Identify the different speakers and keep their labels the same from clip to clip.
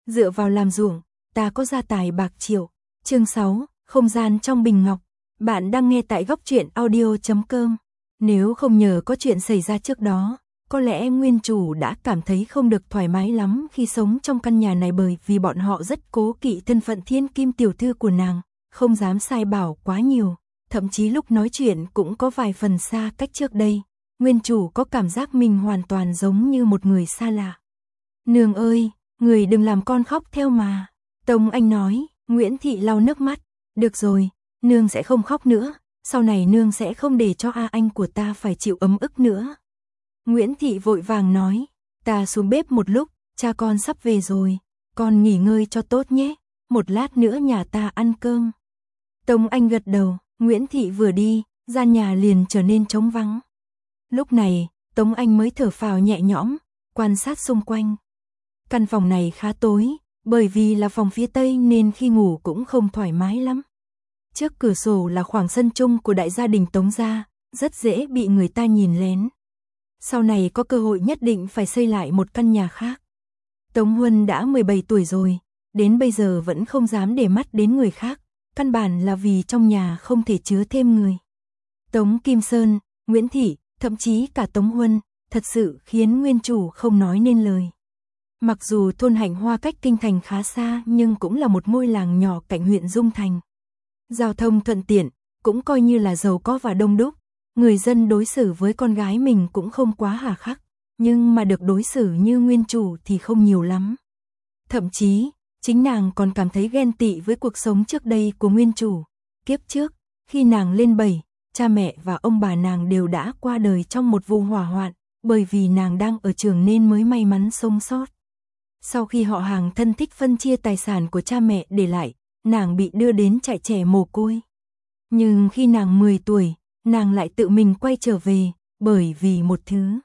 Speaker 1: dựa vào làm ruộng, ta có gia tài bạc triệu. Chương 6, không gian trong bình ngọc. Bạn đang nghe tại góc truyện audio.com. Nếu không nhờ có chuyện xảy ra trước đó, có lẽ nguyên chủ đã cảm thấy không được thoải mái lắm khi sống trong căn nhà này, bởi vì bọn họ rất cố kỵ thân phận thiên kim tiểu thư của nàng, không dám sai bảo quá nhiều, thậm chí lúc nói chuyện cũng có vài phần xa cách. Trước đây, nguyên chủ có cảm giác mình hoàn toàn giống như một người xa lạ. Nương ơi, người đừng làm con khóc theo mà. Tống Anh nói. Nguyễn Thị lau nước mắt. Được rồi, nương sẽ không khóc nữa, sau này nương sẽ không để cho anh của ta phải chịu ấm ức nữa. Nguyễn Thị vội vàng nói, ta xuống bếp một lúc, cha con sắp về rồi, con nghỉ ngơi cho tốt nhé, một lát nữa nhà ta ăn cơm. Tống Anh gật đầu. Nguyễn Thị vừa đi, gian nhà liền trở nên trống vắng. Lúc này, Tống Anh mới thở phào nhẹ nhõm, quan sát xung quanh. Căn phòng này khá tối, bởi vì là phòng phía tây nên khi ngủ cũng không thoải mái lắm. Trước cửa sổ là khoảng sân chung của đại gia đình Tống gia, rất dễ bị người ta nhìn lén. Sau này có cơ hội nhất định phải xây lại một căn nhà khác. Tống Huân đã 17 tuổi rồi, đến bây giờ vẫn không dám để mắt đến người khác, căn bản là vì trong nhà không thể chứa thêm người. Tống Kim Sơn, Nguyễn Thị, thậm chí cả Tống Huân, thật sự khiến nguyên chủ không nói nên lời. Mặc dù thôn Hạnh Hoa cách kinh thành khá xa nhưng cũng là một ngôi làng nhỏ cạnh huyện Dung Thành. Giao thông thuận tiện, cũng coi như là giàu có và đông đúc. Người dân đối xử với con gái mình cũng không quá hà khắc, nhưng mà được đối xử như nguyên chủ thì không nhiều lắm. Thậm chí, chính nàng còn cảm thấy ghen tị với cuộc sống trước đây của nguyên chủ. Kiếp trước, khi nàng lên 7, cha mẹ và ông bà nàng đều đã qua đời trong một vụ hỏa hoạn, bởi vì nàng đang ở trường nên mới may mắn sống sót. Sau khi họ hàng thân thích phân chia tài sản của cha mẹ để lại, nàng bị đưa đến trại trẻ mồ côi. Nhưng khi nàng 10 tuổi, nàng lại tự mình quay trở về, bởi vì một thứ.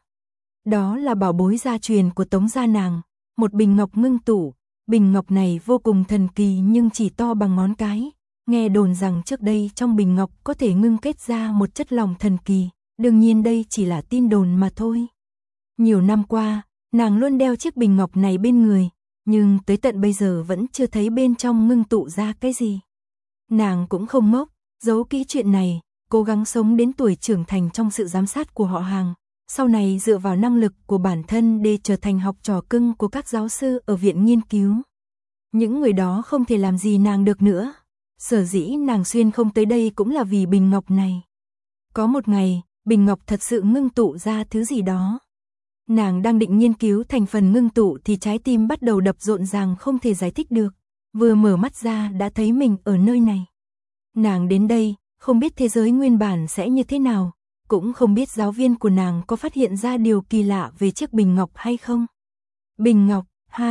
Speaker 1: Đó là bảo bối gia truyền của Tống gia nàng, một bình ngọc ngưng tụ. Bình ngọc này vô cùng thần kỳ nhưng chỉ to bằng ngón cái. Nghe đồn rằng trước đây trong bình ngọc có thể ngưng kết ra một chất lỏng thần kỳ, đương nhiên đây chỉ là tin đồn mà thôi. Nhiều năm qua, nàng luôn đeo chiếc bình ngọc này bên người, nhưng tới tận bây giờ vẫn chưa thấy bên trong ngưng tụ ra cái gì. Nàng cũng không ngốc, giấu kỹ chuyện này, cố gắng sống đến tuổi trưởng thành trong sự giám sát của họ hàng. Sau này dựa vào năng lực của bản thân để trở thành học trò cưng của các giáo sư ở viện nghiên cứu. Những người đó không thể làm gì nàng được nữa. Sở dĩ nàng xuyên không tới đây cũng là vì bình ngọc này. Có một ngày, bình ngọc thật sự ngưng tụ ra thứ gì đó. Nàng đang định nghiên cứu thành phần ngưng tụ thì trái tim bắt đầu đập rộn ràng không thể giải thích được. Vừa mở mắt ra đã thấy mình ở nơi này. Nàng đến đây, không biết thế giới nguyên bản sẽ như thế nào, cũng không biết giáo viên của nàng có phát hiện ra điều kỳ lạ về chiếc bình ngọc hay không. Bình ngọc,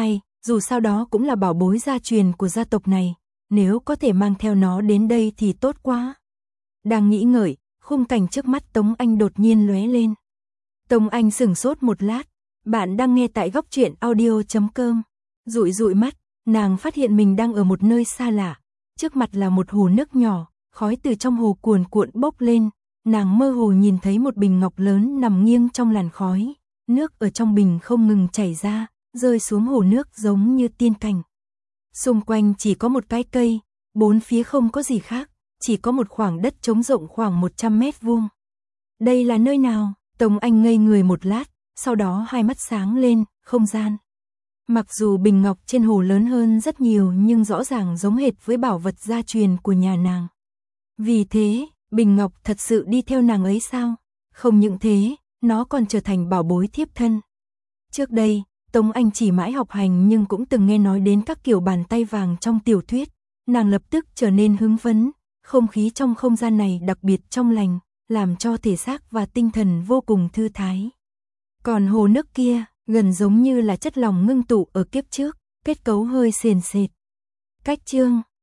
Speaker 1: dù sao đó cũng là bảo bối gia truyền của gia tộc này, nếu có thể mang theo nó đến đây thì tốt quá. Đang nghĩ ngợi, khung cảnh trước mắt Tống Anh đột nhiên lóe lên. Tống Anh sửng sốt một lát, bạn đang nghe tại góc truyện audio.com. Dụi mắt, nàng phát hiện mình đang ở một nơi xa lạ, trước mặt là một hồ nước nhỏ, khói từ trong hồ cuồn cuộn bốc lên, nàng mơ hồ nhìn thấy một bình ngọc lớn nằm nghiêng trong làn khói, nước ở trong bình không ngừng chảy ra, rơi xuống hồ nước giống như tiên cảnh. Xung quanh chỉ có một cái cây, bốn phía không có gì khác, chỉ có một khoảng đất trống rộng khoảng 100 mét vuông. Đây là nơi nào? Tống Anh ngây người một lát, sau đó hai mắt sáng lên, không gian. Mặc dù bình ngọc trên hồ lớn hơn rất nhiều nhưng rõ ràng giống hệt với bảo vật gia truyền của nhà nàng. Vì thế, bình ngọc thật sự đi theo nàng ấy sao? Không những thế, nó còn trở thành bảo bối thiếp thân. Trước đây, Tống Anh chỉ mãi học hành nhưng cũng từng nghe nói đến các kiểu bàn tay vàng trong tiểu thuyết. Nàng lập tức trở nên hứng phấn, không khí trong không gian này đặc biệt trong lành, làm cho thể xác và tinh thần vô cùng thư thái. Còn hồ nước kia, gần giống như là chất lỏng ngưng tụ ở kiếp trước, kết cấu hơi sền sệt. Cách chương